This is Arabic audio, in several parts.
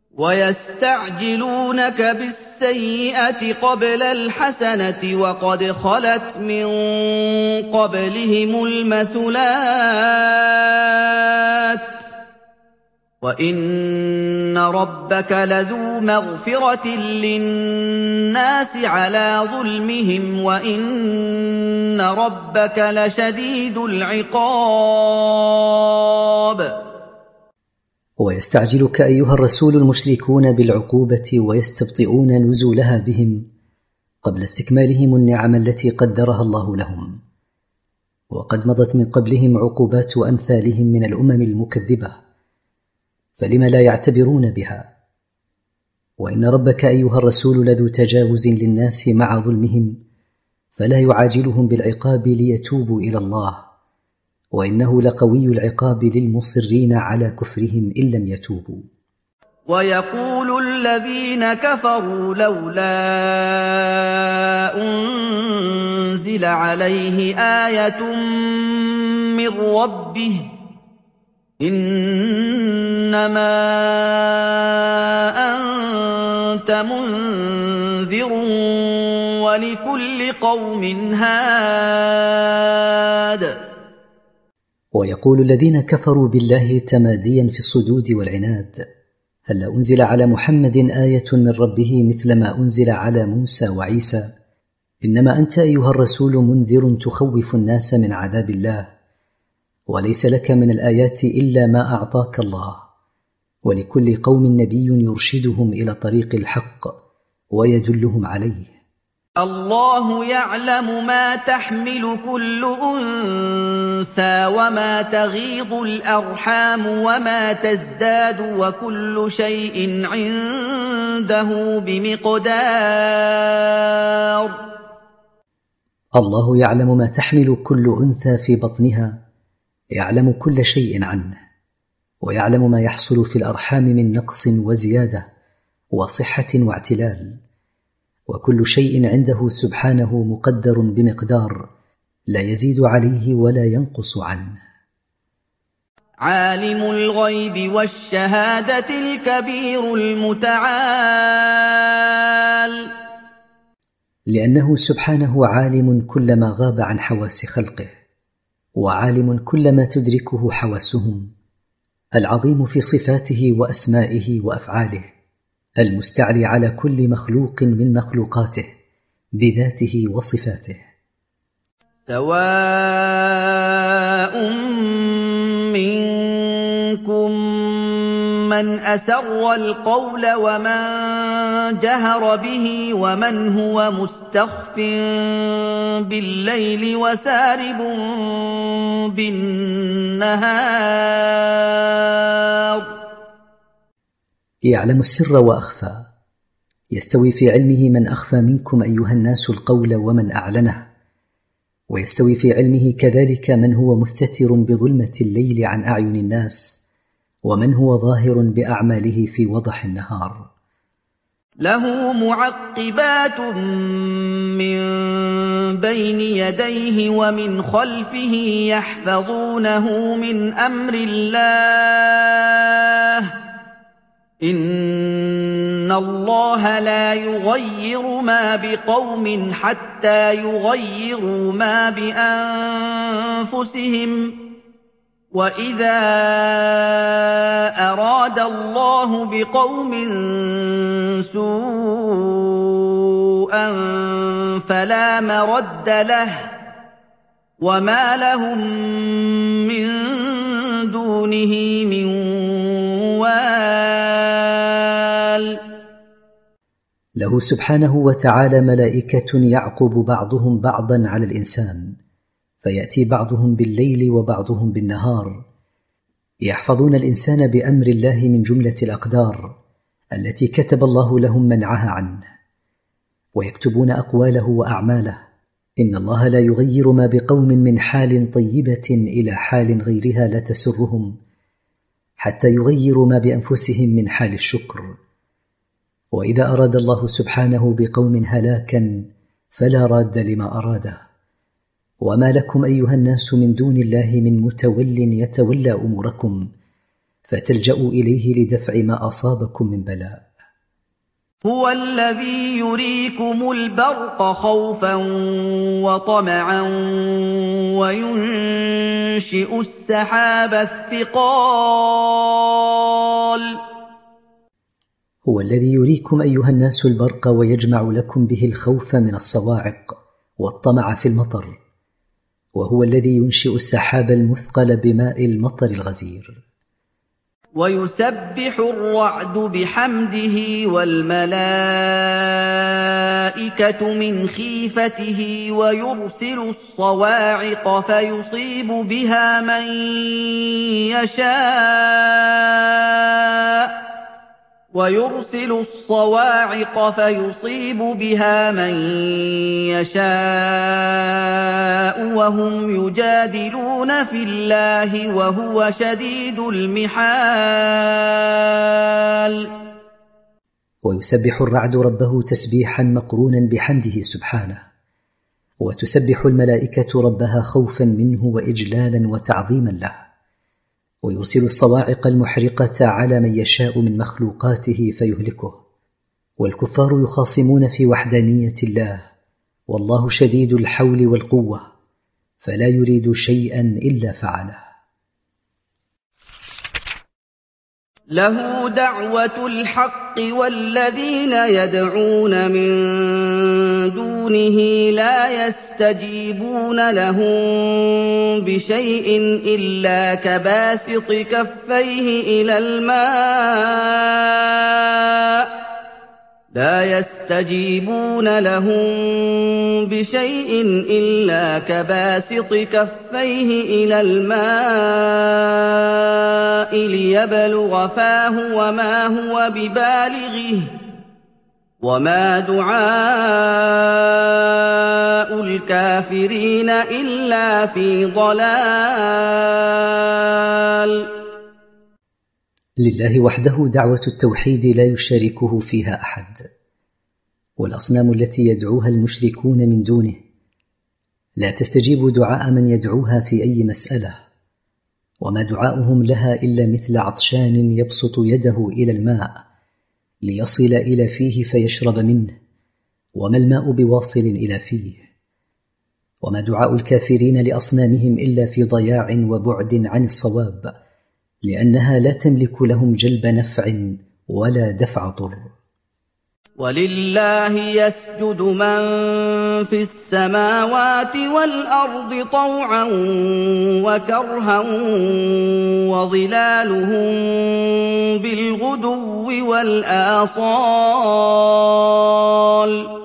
وَيَسْتَعْجِلُونَكَ بِالسَّيِّئَةِ قَبْلَ الْحَسَنَةِ وَقَدْ خَلَتْ مِن قَبْلِهِمُ الْمَثُلَاتُ ۗ وَإِنَّ رَبَّكَ لَذُو مَغْفِرَةٍ لِّلنَّاسِ عَلَىٰ ظُلْمِهِمْ وَإِنَّ رَبَّكَ لَشَدِيدُ الْعِقَابِ. ويستعجلك أيها الرسول المشركون بالعقوبة ويستبطئون نزولها بهم قبل استكمالهم النعم التي قدرها الله لهم، وقد مضت من قبلهم عقوبات أمثالهم من الأمم المكذبة، فلم لا يعتبرون بها؟ وإن ربك أيها الرسول لذو تجاوز للناس مع ظلمهم، فلا يعاجلهم بالعقاب ليتوبوا إلى الله، وإنه لقوي العقاب للمصرين على كفرهم إن لم يتوبوا. ويقول الذين كفروا لولا أنزل عليه آية من ربه إنما أنت منذر ولكل قوم هاد. ويقول الذين كفروا بالله تماديا في الصدود والعناد: هل أنزل على محمد آية من ربه مثل ما أنزل على موسى وعيسى؟ إنما أنت أيها الرسول منذر تخوف الناس من عذاب الله، وليس لك من الآيات إلا ما أعطاك الله، ولكل قوم نبي يرشدهم إلى طريق الحق ويدلهم عليه. الله يعلم ما تحمل كل أنثى وما تغيض الأرحام وما تزداد وكل شيء عنده بمقدار. الله يعلم ما تحمل كل أنثى في بطنها، يعلم كل شيء عنه، ويعلم ما يحصل في الأرحام من نقص وزيادة وصحة واعتلال، وكل شيء عنده سبحانه مقدر بمقدار لا يزيد عليه ولا ينقص عنه. عالم الغيب والشهادة الكبير المتعال. لأنه سبحانه عالم كل ما غاب عن حواس خلقه، وعالم كل ما تدركه حواسهم، العظيم في صفاته وأسمائه وأفعاله، المستعلي على كل مخلوق من مخلوقاته بذاته وصفاته. سواء منكم من أسر القول ومن جهر به ومن هو مستخف بالليل وسارب بالنهار. يعلم السر وأخفى، يستوي في علمه من أخفى منكم أيها الناس القول ومن أعلنه، ويستوي في علمه كذلك من هو مستتر بظلمة الليل عن أعين الناس ومن هو ظاهر بأعماله في وضح النهار. له معقبات من بين يديه ومن خلفه يحفظونه من أمر الله إن الله لا يغير ما بقوم حتى يغيروا ما بأنفسهم وإذا أراد الله بقوم سوءا فلا مرد له وما لهم من دونه من وال. له سبحانه وتعالى ملائكة يعقب بعضهم بعضا على الإنسان، فيأتي بعضهم بالليل وبعضهم بالنهار، يحفظون الإنسان بأمر الله من جملة الأقدار التي كتب الله لهم منعها عنه، ويكتبون أقواله وأعماله. إن الله لا يغير ما بقوم من حال طيبة إلى حال غيرها لا تسرهم حتى يغيروا ما بأنفسهم من حال الشكر. وإذا أراد الله سبحانه بقوم هلاكا فلا راد لما أراده. وما لكم أيها الناس من دون الله من متول يتولى أموركم، فتلجأوا إليه لدفع ما أصابكم من بلاء. هو الذي يريكم البرق خوفا وطمعا وينشئ السحاب الثقال. هو الذي يريكم أيها الناس البرق ويجمع لكم به الخوف من الصواعق والطمع في المطر، وهو الذي ينشئ السحاب المثقل بماء المطر الغزير. ويسبح الرعد بحمده والملائكة من خيفته ويرسل الصواعق فيصيب بها من يشاء وهم يجادلون في الله وهو شديد المحال. ويسبح الرعد ربه تسبيحا مقرونا بحمده سبحانه، وتسبح الملائكة ربها خوفا منه وإجلالا وتعظيما له، ويرسل الصواعق المحرقة على من يشاء من مخلوقاته فيهلكه. والكفار يخاصمون في وحدانية الله، والله شديد الحول والقوة، فلا يريد شيئا إلا فعله. له دعوة الحق والذين يدعون من دونه لا يستجيبون لهم بشيء إلا كباسط كفيه إلى الماء ليبلغ فاه وما هو ببالغه وما دعاء الكافرين إلا في ضلال. لله وحده دعوة التوحيد لا يشاركه فيها أحد، والأصنام التي يدعوها المشركون من دونه لا تستجيب دعاء من يدعوها في أي مسألة، وما دعاؤهم لها إلا مثل عطشان يبسط يده إلى الماء ليصل إلى فيه فيشرب منه، وما الماء بواصل إلى فيه. وما دعاء الكافرين لأصنامهم إلا في ضياع وبعد عن الصواب، لأنها لا تملك لهم جلب نفع ولا دفع ضر. ولله يسجد من في السماوات والأرض طوعا وكرها وظلالهم بالغدو والآصال.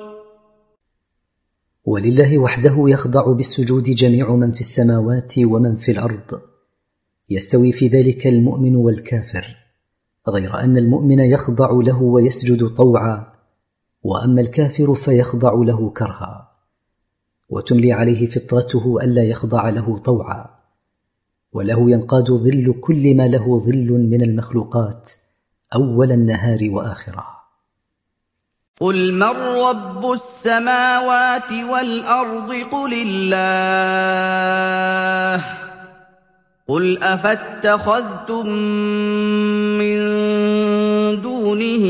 ولله وحده يخضع بالسجود جميع من في السماوات ومن في الأرض، يستوي في ذلك المؤمن والكافر، غير أن المؤمن يخضع له ويسجد طوعا، وأما الكافر فيخضع له كرها، وتملي عليه فطرته ألا يخضع له طوعا، وله ينقاد ظل كل ما له ظل من المخلوقات أول النهار وآخره. قل من رب السماوات والأرض قل الله قل أفاتخذتم من دونه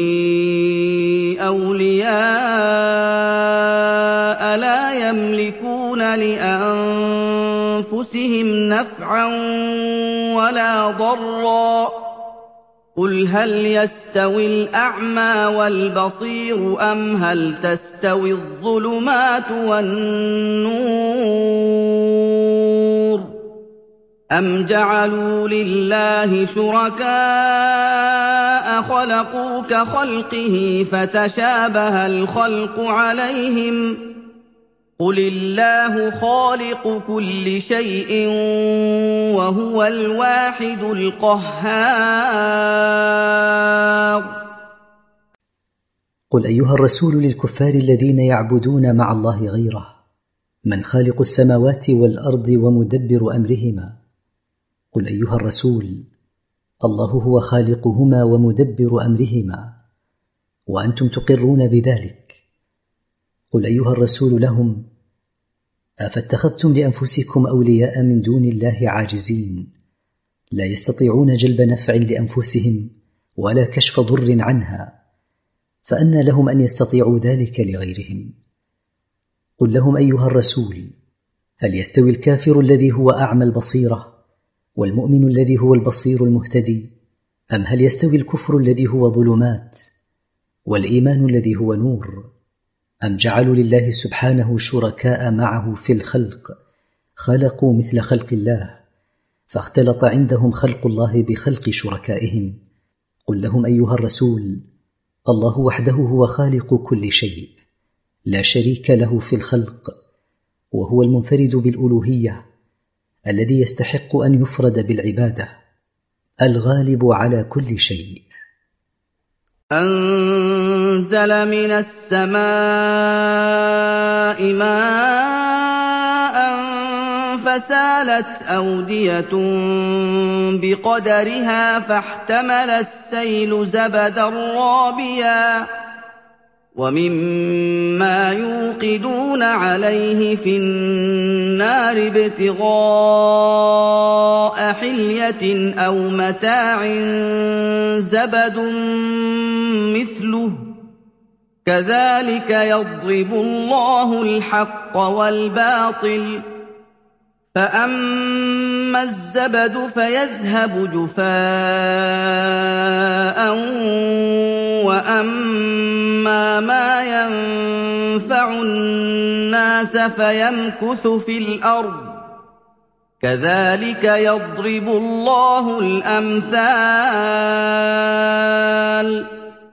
أولياء لا يملكون لأنفسهم نفعا ولا ضرا قل هل يستوي الأعمى والبصير أم هل تستوي الظلمات والنور أم جعلوا لله شركاء خلقوا كخلقه فتشابه الخلق عليهم قل الله خالق كل شيء وهو الواحد القهار. قل أيها الرسول للكفار الذين يعبدون مع الله غيره من خالق السماوات والأرض ومدبر أمرهما، قل أيها الرسول الله هو خالقهما ومدبر أمرهما وأنتم تقرون بذلك. قل أيها الرسول لهم أفاتخذتم لأنفسكم أولياء من دون الله عاجزين لا يستطيعون جلب نفع لأنفسهم ولا كشف ضر عنها، فأنى لهم أن يستطيعوا ذلك لغيرهم. قل لهم أيها الرسول: هل يستوي الكافر الذي هو أعمى البصيرة والمؤمن الذي هو البصير المهتدي؟ أم هل يستوي الكفر الذي هو ظلمات والإيمان الذي هو نور؟ أم جعلوا لله سبحانه شركاء معه في الخلق خلقوا مثل خلق الله، فاختلط عندهم خلق الله بخلق شركائهم؟ قل لهم أيها الرسول: الله وحده هو خالق كل شيء، لا شريك له في الخلق، وهو المنفرد بالألوهية الذي يستحق أن يفرد بالعبادة، الغالب على كل شيء. أنزل من السماء ماء فسالت أودية بقدرها فاحتمل السيل زبدا رابيا ومما يوقدون عليه في النار ابتغاء حلية أو متاع زبد مثله كذلك يضرب الله الحق والباطل فأما الزبد فيذهب جفاء وأما ما ينفع الناس فيمكث في الأرض كذلك يضرب الله الأمثال.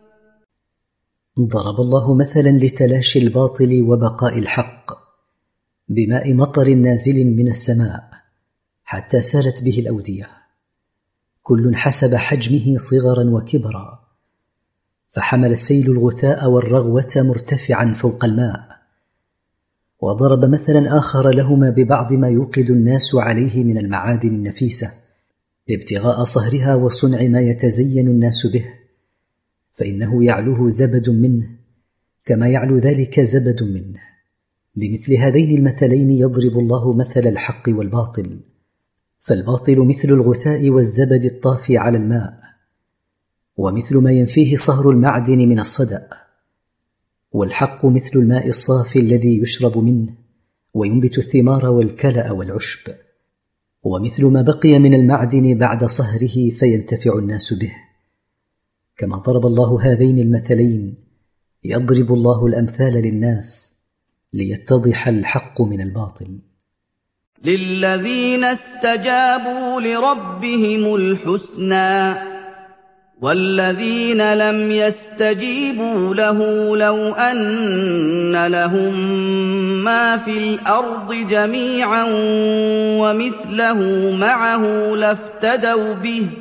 ضرب الله مثلا لتلاشي الباطل وبقاء الحق بماء مطر نازل من السماء حتى سالت به الأودية، كل حسب حجمه صغرا وكبرا، فحمل السيل الغثاء والرغوة مرتفعا فوق الماء. وضرب مثلا آخر لهما ببعض ما يوقد الناس عليه من المعادن النفيسة ابتغاء صهرها وصنع ما يتزين الناس به، فإنه يعلوه زبد منه كما يعلو ذلك زبد منه. بمثل هذين المثلين يضرب الله مثل الحق والباطل، فالباطل مثل الغثاء والزبد الطافي على الماء، ومثل ما ينفيه صهر المعدن من الصدأ، والحق مثل الماء الصافي الذي يشرب منه وينبت الثمار والكلأ والعشب، ومثل ما بقي من المعدن بعد صهره فينتفع الناس به. كما ضرب الله هذين المثلين يضرب الله الأمثال للناس ليتضح الحق من الباطل. للذين استجابوا لربهم الحسنى والذين لم يستجيبوا له لو أن لهم ما في الأرض جميعا ومثله معه لافتدوا به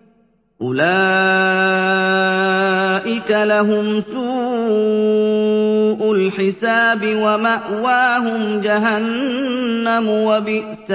أولئك لهم سوء الحساب ومأواهم جهنم وبئس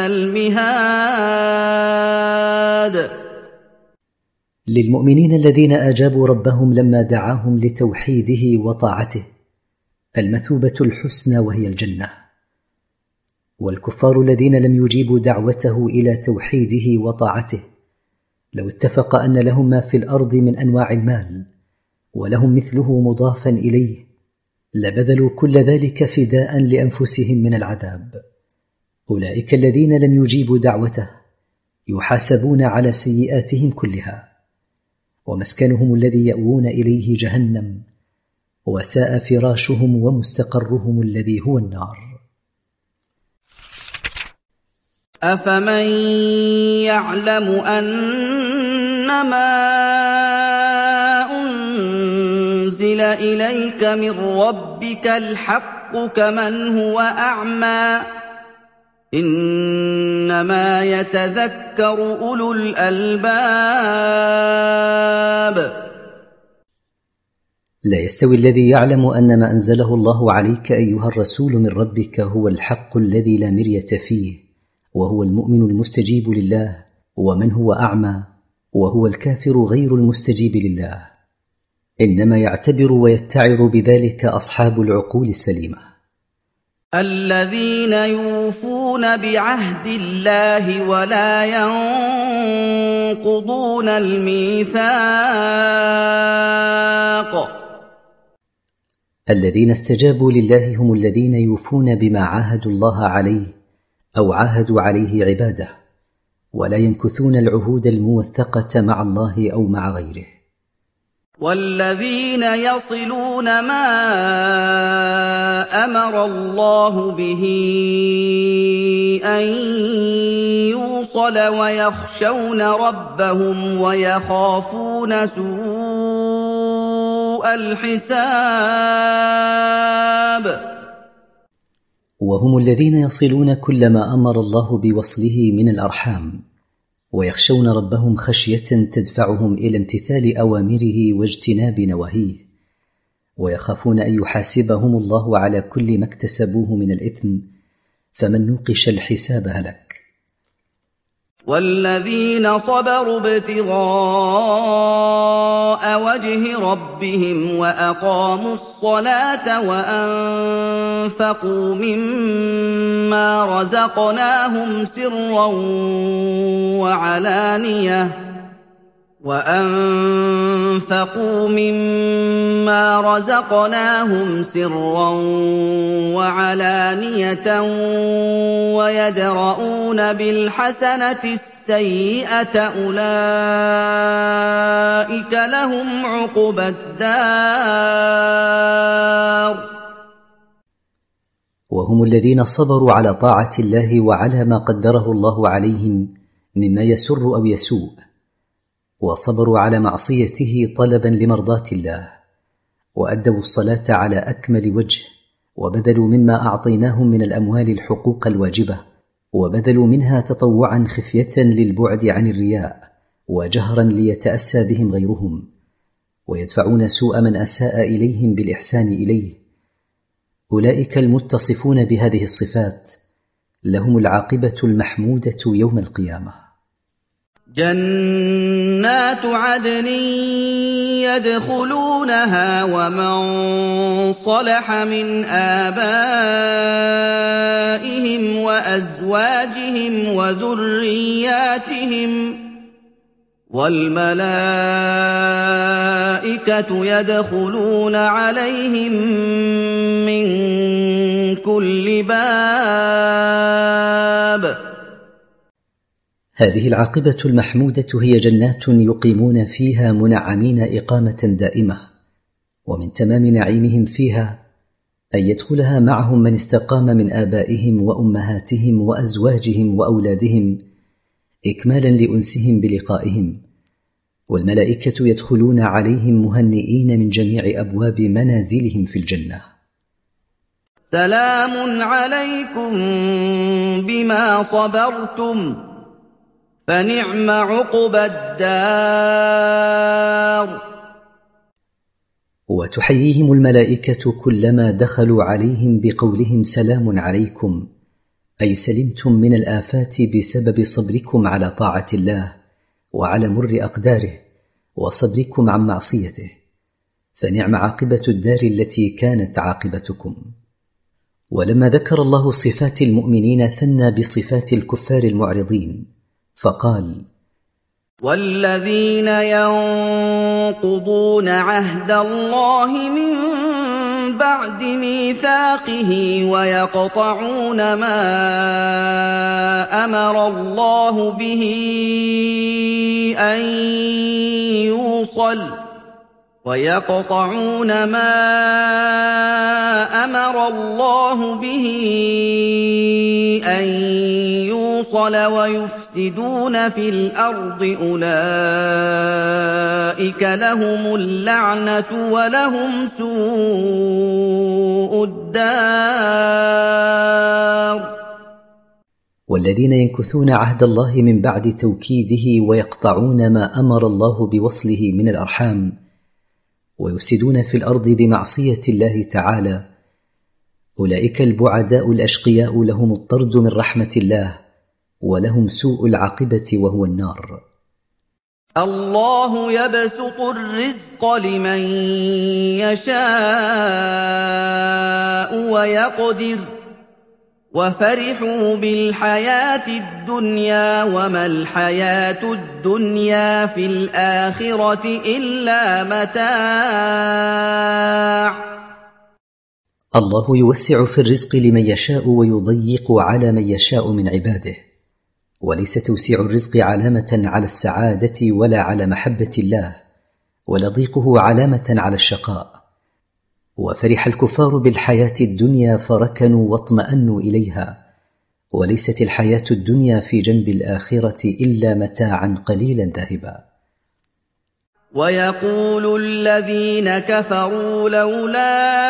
المهاد. للمؤمنين الذين أجابوا ربهم لما دعاهم لتوحيده وطاعته المثوبة الحسنى وهي الجنة، والكفار الذين لم يجيبوا دعوته إلى توحيده وطاعته لو اتفق أن لهم ما في الأرض من أنواع المال ولهم مثله مضافا إليه لبذلوا كل ذلك فداء لأنفسهم من العذاب. أولئك الذين لم يجيبوا دعوته يحاسبون على سيئاتهم كلها، ومسكنهم الذي يأوون إليه جهنم، وساء فراشهم ومستقرهم الذي هو النار. أفمن يعلم أنما أنزل إليك من ربك الحق كمن هو أعمى إنما يتذكر أولو الألباب. لا يستوي الذي يعلم أن ما أنزله الله عليك أيها الرسول من ربك هو الحق الذي لا مرية فيه وهو المؤمن المستجيب لله، ومن هو أعمى وهو الكافر غير المستجيب لله. إنما يعتبر ويتعظ بذلك أصحاب العقول السليمة. الذين يوفون بعهد الله ولا ينقضون الميثاق. الذين استجابوا لله هم الذين يوفون بما عاهدوا الله عليه أو عاهدوا عليه عباده، ولا ينكثون العهود الموثقة مع الله أو مع غيره. والذين يصلون ما أمر الله به أن يوصل ويخشون ربهم ويخافون سوء الحساب. وهم الذين يصلون كل ما أمر الله بوصله من الأرحام، ويخشون ربهم خشية تدفعهم إلى امتثال أوامره واجتناب نواهيه، ويخافون أن يحاسبهم الله على كل ما اكتسبوه من الإثم، فمن نوقش الحساب هلك. والذين صبروا ابتغاء وجه ربهم وأقاموا الصلاة وأنفقوا مما رزقناهم سرا وعلانية ويدرؤون بالحسنة السيئة أولئك لهم عقبى الدار. وهم الذين صبروا على طاعة الله وعلى ما قدره الله عليهم مما يسر أو يسوء، وصبروا على معصيته طلبا لمرضاة الله، وأدوا الصلاة على أكمل وجه، وبذلوا مما أعطيناهم من الأموال الحقوق الواجبة، وبذلوا منها تطوعا خفية للبعد عن الرياء، وجهرا ليتأسى بهم غيرهم، ويدفعون سوء من أساء إليهم بالإحسان إليه. أولئك المتصفون بهذه الصفات لهم العاقبة المحمودة يوم القيامة. جنات عدن يدخلونها ومن صلح من آبائهم وأزواجهم وذرياتهم، والملائكة يدخلون عليهم من كل باب. هذه العاقبة المحمودة هي جنات يقيمون فيها منعمين إقامة دائمة، ومن تمام نعيمهم فيها أن يدخلها معهم من استقام من آبائهم وأمهاتهم وأزواجهم وأولادهم إكمالا لأنسهم بلقائهم، والملائكة يدخلون عليهم مهنئين من جميع أبواب منازلهم في الجنة. سلام عليكم بما صبرتم فنعم عقبى الدار. وتحييهم الملائكة كلما دخلوا عليهم بقولهم سلام عليكم، أي سلمتم من الآفات بسبب صبركم على طاعة الله وعلى مر أقداره وصبركم عن معصيته، فنعم عاقبة الدار التي كانت عاقبتكم. ولما ذكر الله صفات المؤمنين ثنى بصفات الكفار المعرضين فقال: والذين ينقضون عهد الله من بعد ميثاقه ويقطعون ما أمر الله به أن يوصل ويفسدون في الأرض أولئك لهم اللعنة ولهم سوء الدار. والذين ينكثون عهد الله من بعد توكيده ويقطعون ما أمر الله بوصله من الأرحام ويفسدون في الأرض بمعصية الله تعالى، أولئك البعداء الأشقياء لهم الطرد من رحمة الله ولهم سوء العاقبة وهو النار. الله يبسط الرزق لمن يشاء ويقدر وفرحوا بالحياة الدنيا وما الحياة الدنيا في الآخرة إلا متاع. الله يوسع في الرزق لمن يشاء ويضيق على من يشاء من عباده، وليس توسيع الرزق علامة على السعادة ولا على محبة الله، ولا ضيقه علامة على الشقاء. وفرح الكفار بالحياة الدنيا فركنوا واطمأنوا إليها، وليست الحياة الدنيا في جنب الآخرة إلا متاعا قليلا ذاهبا. ويقول الذين كفروا لولا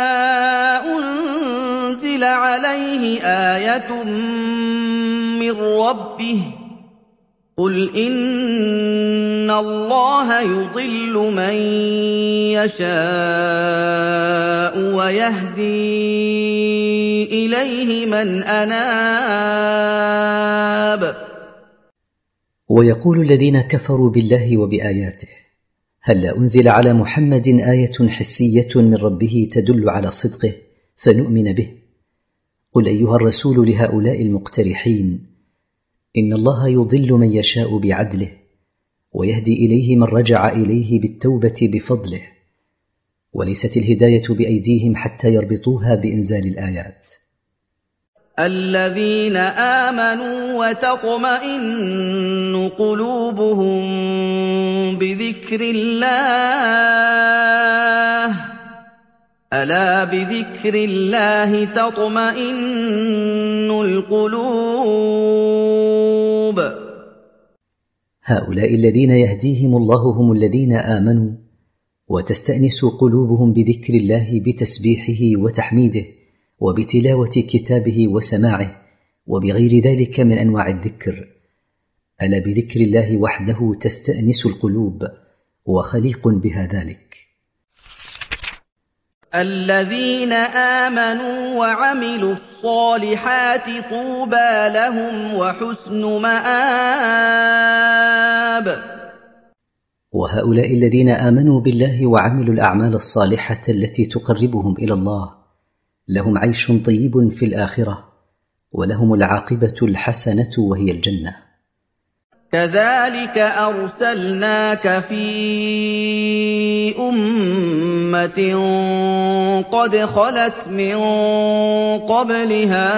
أنزل عليه آية من ربه قل إن الله يضل من يشاء ويهدي إليه من أناب. ويقول الذين كفروا بالله وبآياته هل أنزل على محمد آية حسية من ربه تدل على صدقه فنؤمن به؟ قل أيها الرسول لهؤلاء المقترحين إن الله يضل من يشاء بعدله ويهدي إليه من رجع إليه بالتوبة بفضله، وليست الهداية بأيديهم حتى يربطوها بإنزال الآيات. الذين آمنوا وتطمئن قلوبهم بذكر الله ألا بذكر الله تطمئن القلوب. هؤلاء الذين يهديهم الله هم الذين آمنوا وتستأنس قلوبهم بذكر الله بتسبيحه وتحميده وبتلاوة كتابه وسماعه وبغير ذلك من أنواع الذكر. ألا بذكر الله وحده تستأنس القلوب وخليق بها ذلك. الذين آمنوا وعملوا الصالحات طوبى لهم وحسن مآب. وهؤلاء الذين آمنوا بالله وعملوا الأعمال الصالحة التي تقربهم إلى الله لهم عيش طيب في الآخرة ولهم العاقبة الحسنة وهي الجنة. كذلك أرسلناك في أمة قد خلت من قبلها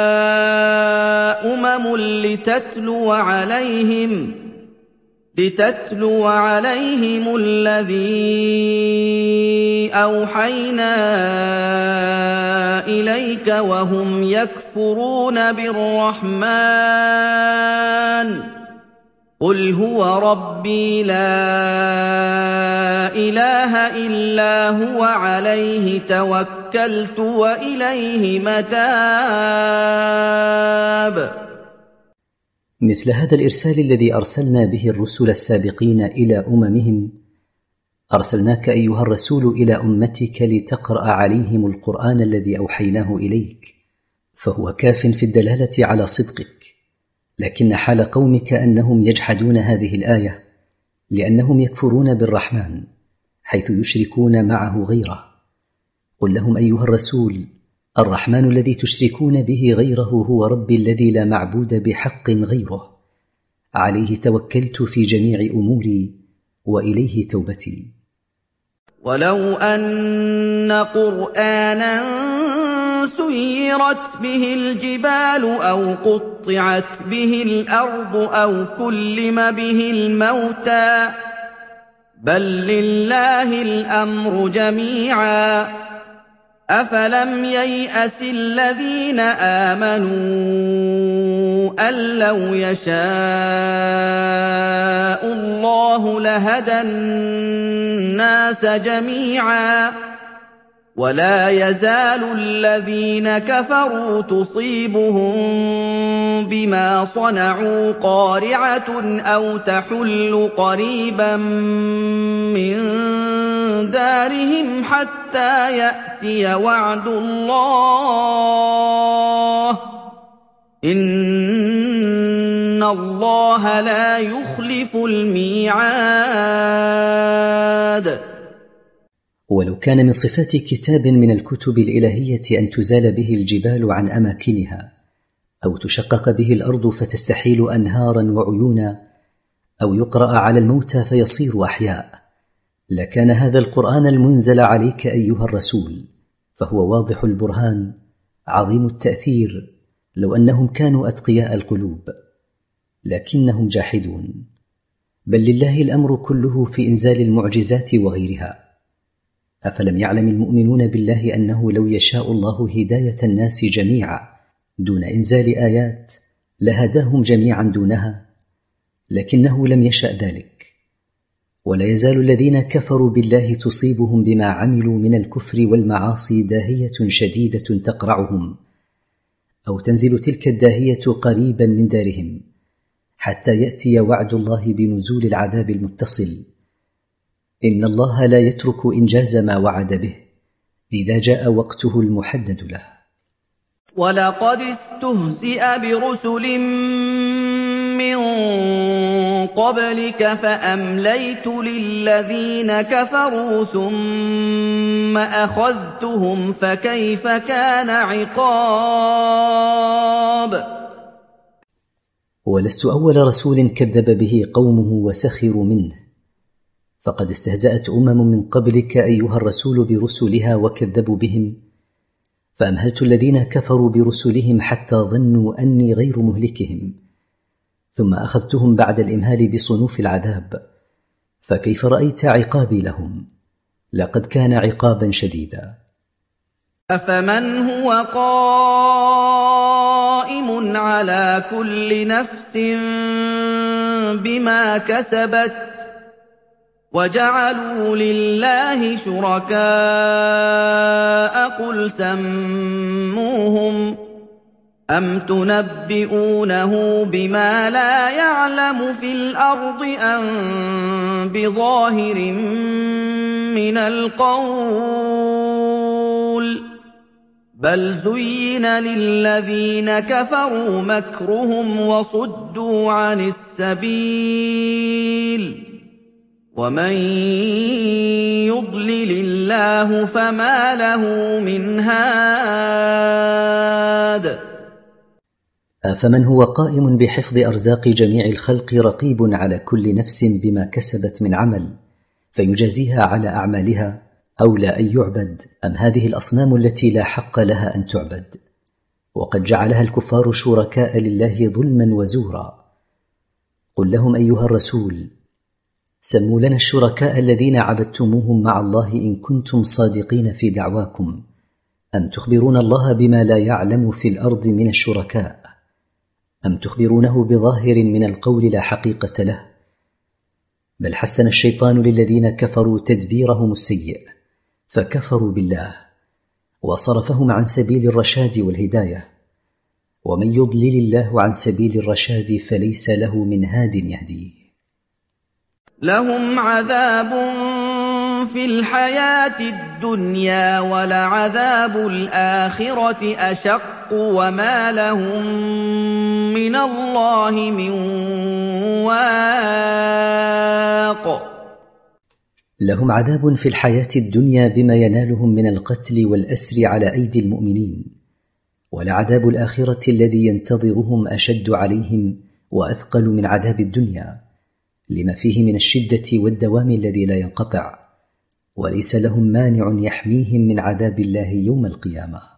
لتتلو عليهم الذي أوحينا إليك وهم يكفرون بالرحمن قل هو ربي لا إله إلا هو عليه توكلت وإليه متاب. مثل هذا الإرسال الذي أرسلنا به الرسل السابقين إلى أممهم أرسلناك أيها الرسول إلى أمتك لتقرأ عليهم القرآن الذي أوحيناه إليك، فهو كاف في الدلالة على صدقك. لكن حال قومك أنهم يجحدون هذه الآية لأنهم يكفرون بالرحمن حيث يشركون معه غيره. قل لهم أيها الرسول الرحمن الذي تشركون به غيره هو ربي الذي لا معبود بحق غيره، عليه توكلت في جميع أموري وإليه توبتي. ولو أن قرآنا سيرت به الجبال أو قطعت به الأرض أو كلم به الموتى بل لله الأمر جميعا أفلم ييأس الذين آمنوا أن لو يشاء الله لهدى الناس جميعا ولا يزال الذين كفروا تصيبهم بما صنعوا قارعة أو تحل قريبا من دارهم حتى يأتي وعد الله إن الله لا يخلف الميعاد. ولو كان من صفات كتاب من الكتب الإلهية أن تزال به الجبال عن أماكنها، أو تشقق به الأرض فتستحيل أنهارا وعيونا، أو يقرأ على الموتى فيصير أحياء، لكان هذا القرآن المنزل عليك أيها الرسول، فهو واضح البرهان عظيم التأثير، لو أنهم كانوا أتقياء القلوب، لكنهم جاحدون. بل لله الأمر كله في إنزال المعجزات وغيرها. أفلم يعلم المؤمنون بالله أنه لو يشاء الله هداية الناس جميعا دون إنزال آيات لهداهم جميعا دونها، لكنه لم يشأ ذلك. ولا يزال الذين كفروا بالله تصيبهم بما عملوا من الكفر والمعاصي داهية شديدة تقرعهم، أو تنزل تلك الداهية قريبا من دارهم، حتى يأتي وعد الله بنزول العذاب المتصل. إن الله لا يترك إنجاز ما وعد به إذا جاء وقته المحدد له. ولقد استهزئ برسل من قبلك فأمليت للذين كفروا ثم أخذتهم فكيف كان عقاب. ولست أول رسول كذب به قومه وسخروا منه، فقد استهزأت من قبلك أيها الرسول برسلها وكذبوا بهم، فأمهلت الذين كفروا برسلهم حتى ظنوا أني غير مهلكهم، ثم أخذتهم بعد الإمهال بصنوف العذاب، فكيف رأيت عقابي لهم؟ لقد كان عقابا شديدا. أفمن هو قائم على كل نفس بما كسبت وجعلوا لله شركاء قل سموهم أم تنبئونه بما لا يعلم في الأرض أم بظاهر من القول بل زين للذين كفروا مكرهم وصدوا عن السبيل ومن يضلل الله فما له من هاد. أفمن هو قائم بحفظ أرزاق جميع الخلق رقيب على كل نفس بما كسبت من عمل فيجازيها على أعمالها أولى أن يعبد أم هذه الأصنام التي لا حق لها أن تعبد؟ وقد جعلها الكفار شركاء لله ظلما وزورا. قل لهم أيها الرسول سموا لنا الشركاء الذين عبدتموهم مع الله إن كنتم صادقين في دعواكم، أم تخبرون الله بما لا يعلم في الأرض من الشركاء، أم تخبرونه بظاهر من القول لا حقيقة له؟ بل حسن الشيطان للذين كفروا تدبيرهم السيء فكفروا بالله وصرفهم عن سبيل الرشاد والهداية، ومن يضلل الله عن سبيل الرشاد فليس له من هاد يهديه. لهم عذاب في الحياة الدنيا ولعذاب الآخرة أشق وما لهم من الله من واق. لهم عذاب في الحياة الدنيا بما ينالهم من القتل والأسر على أيدي المؤمنين، ولعذاب الآخرة الذي ينتظرهم أشد عليهم وأثقل من عذاب الدنيا لما فيه من الشدة والدوام الذي لا ينقطع، وليس لهم مانع يحميهم من عذاب الله يوم القيامة.